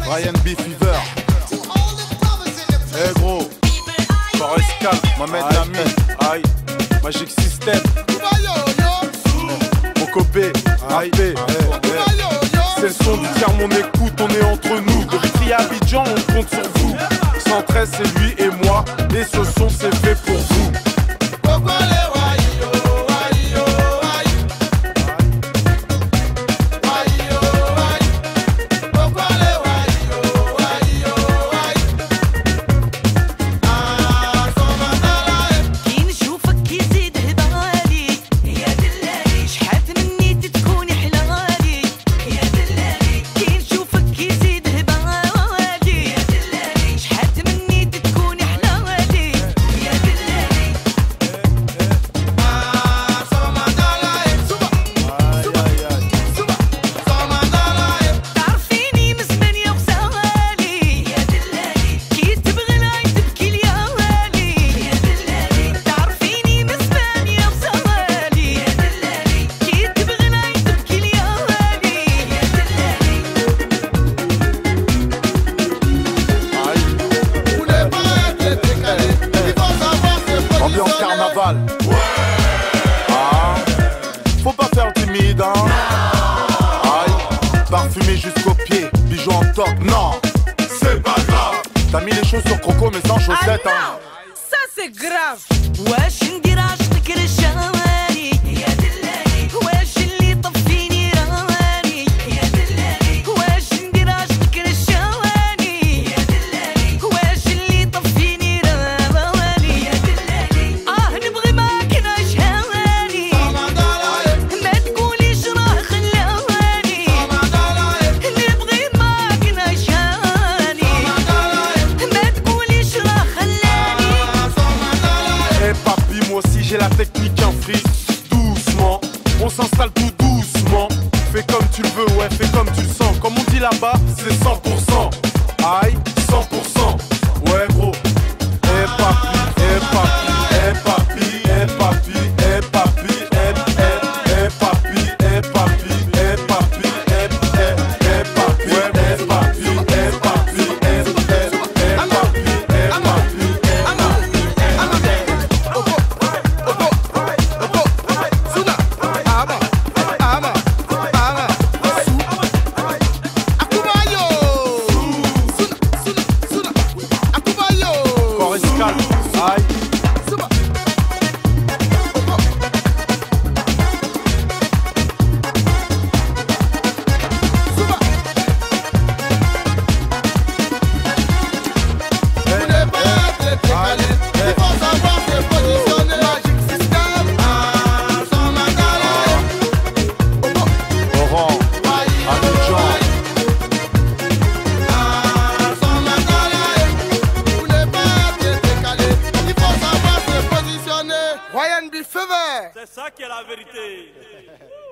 Ryan B Fever. Eh gros, Forest Camp, Mohamed Lamy, aïe, Magic System, Mokobé, aïe, c'est le son du tiers, mon écoute, on est entre nous. De Vitry à Abidjan, on compte sur vous. 113, c'est lui et moi, et ce son c'est fait pour vous. Ouais. Ah, faut pas faire timide, hein. Aïe, parfumé jusqu'aux pieds, bijoux en top, non, c'est pas grave. T'as mis les choses sur croco mais sans chaussettes, hein. Ça c'est grave. واش ندير عشقك رشاواني يا دلالي واش اللي طفيني رواني يا دلالي واش ندير عشقك رشاواني يا دلالي واش اللي طفيني رواني يا دلالي نبغي معاك نعيش هواني ما تقوليش راه خلاني نبغي معاك نعيش هواني ما تقوليش راه خلاني. Eh papi, moi aussi j'ai la technique en free. Doucement, on s'installe tout doucement. Fais comme tu le veux, ouais, fais comme tu le sens. Comme on dit là-bas, c'est 100%. Aïe, 100%. Ouais gros. Eh papi, eh papi, eh papi, eh papi, eh papi, eh papi, eh papi, eh papi, eh papi, ouais, eh papi, eh papi, eh papi, eh papi. Aïe. Ryan B Fever. C'est ça qui est la vérité.